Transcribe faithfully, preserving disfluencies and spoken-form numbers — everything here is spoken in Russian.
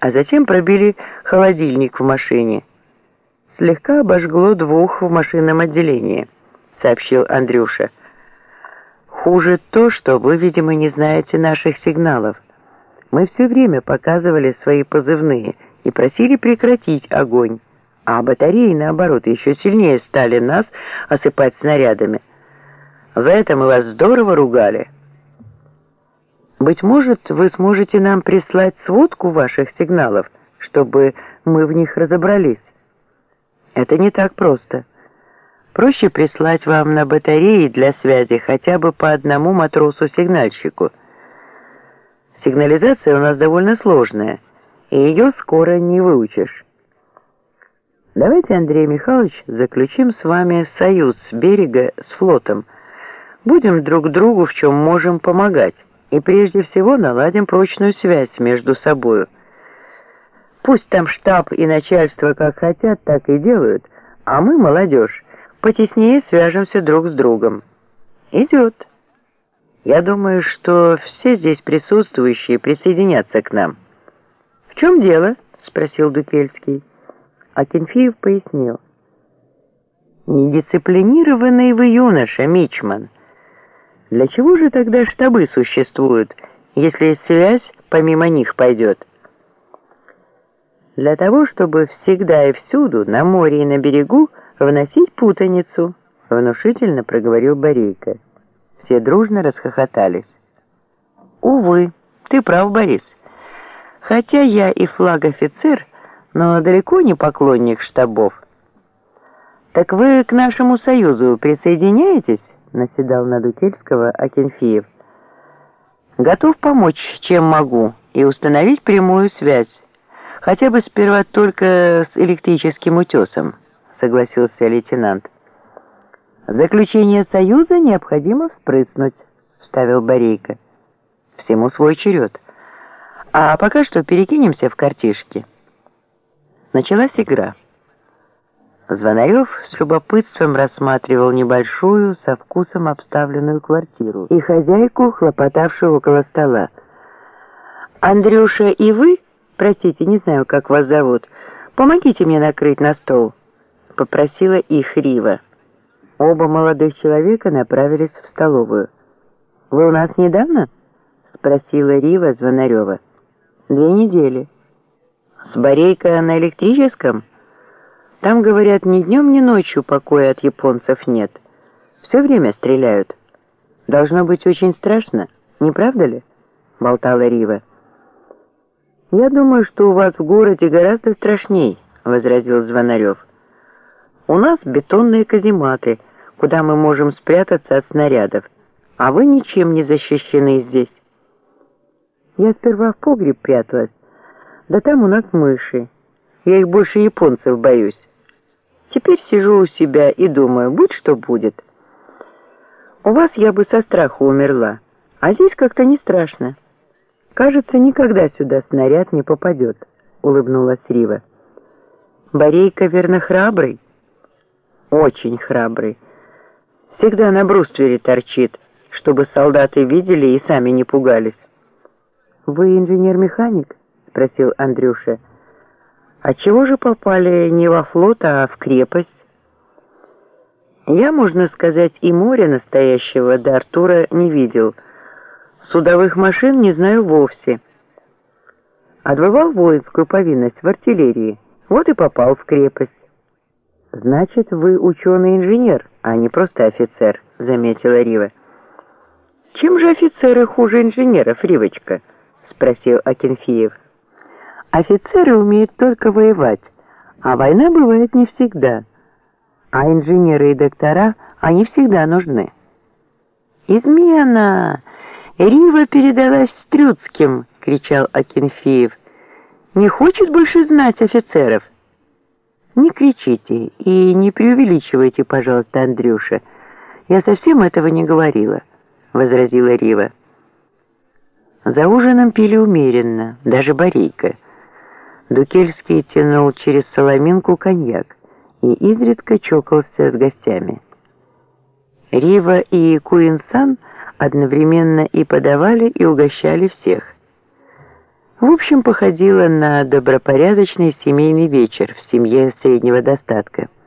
а затем пробили холодильник в машине. Слегка обожгло двух в машинном отделении, сообщил Андрюша. Хуже то, что вы, видимо, не знаете наших сигналов. Мы все время показывали свои позывные и просили прекратить огонь, а батареи, наоборот, еще сильнее стали нас осыпать снарядами. За это мы вас здорово ругали. Быть может, вы сможете нам прислать сводку ваших сигналов, чтобы мы в них разобрались? Это не так просто. Проще прислать вам на батареи для связи хотя бы по одному матросу-сигнальщику. Сигнализация у нас довольно сложная, и ее скоро не выучишь. Давайте, Андрей Михайлович, заключим с вами союз берега с флотом. Будем друг другу в чем можем помогать, и прежде всего наладим прочную связь между собою. Пусть там штаб и начальство как хотят, так и делают, а мы, молодежь, потеснее свяжемся друг с другом. Идет. Я думаю, что все здесь присутствующие присоединятся к нам. В чем дело? Спросил Дукельский. Акинфеев пояснил. Недисциплинированный вы юноша, мичман. Для чего же тогда штабы существуют, если связь помимо них пойдет? Для того, чтобы всегда и всюду, на море и на берегу, вносить путаницу, внушительно проговорил Борейко. Все дружно расхохотались. Увы, ты прав, Борис. Хотя я и флаг-офицер, но далеко не поклонник штабов. Так вы к нашему союзу присоединяетесь? Наседал на Дукельского Акинфеев. Готов помочь, чем могу, и установить прямую связь. Хотя бы сперва только с электрическим утесом, согласился лейтенант. Заключение союза необходимо вспрыснуть, вставил Борейко. Всему свой черед. А пока что перекинемся в картишки. Началась игра. Звонарев с любопытством рассматривал небольшую, со вкусом обставленную квартиру и хозяйку, хлопотавшую около стола. «Андрюша, и вы, простите, не знаю, как вас зовут, помогите мне накрыть на стол», — попросила их Рива. Оба молодых человека направились в столовую. «Вы у нас недавно?» — спросила Рива Звонарева. «Две недели». «С Борейко на электрическом?» Там, говорят, ни днем, ни ночью покоя от японцев нет. Все время стреляют. Должно быть очень страшно, не правда ли? Болтала Рива. Я думаю, что у вас в городе гораздо страшней, возразил Звонарев. У нас бетонные казематы, куда мы можем спрятаться от снарядов, а вы ничем не защищены здесь. Я сперва в погреб пряталась, да там у нас мыши. Я их больше японцев боюсь. Теперь сижу у себя и думаю, будь что будет. У вас я бы со страху умерла, а здесь как-то не страшно. Кажется, никогда сюда снаряд не попадет, улыбнулась Рива. Борейко, верно, храбрый? Очень храбрый. Всегда на бруствере торчит, чтобы солдаты видели и сами не пугались. Вы инженер-механик? Спросил Андрюша. А чего же попали не во флот, а в крепость? Я, можно сказать, и моря настоящего до Артура не видел. Судовых машин не знаю вовсе. Отбывал воинскую повинность в артиллерии, вот и попал в крепость. Значит, вы ученый-инженер, а не просто офицер, заметила Рива. Чем же офицеры хуже инженеров, Ривочка? Спросил Акинфеев. Офицеры умеют только воевать, а война бывает не всегда. А инженеры и доктора, они всегда нужны. «Измена! Рива передалась Стрюцким!» — кричал Акинфеев. «Не хочет больше знать офицеров?» «Не кричите и не преувеличивайте, пожалуйста, Андрюша. Я совсем этого не говорила», — возразила Рива. За ужином пили умеренно, даже Борейко. Дукельский тянул через соломинку коньяк и изредка чокался с гостями. Рива и Куинсан одновременно и подавали, и угощали всех. В общем, походило на добропорядочный семейный вечер в семье среднего достатка.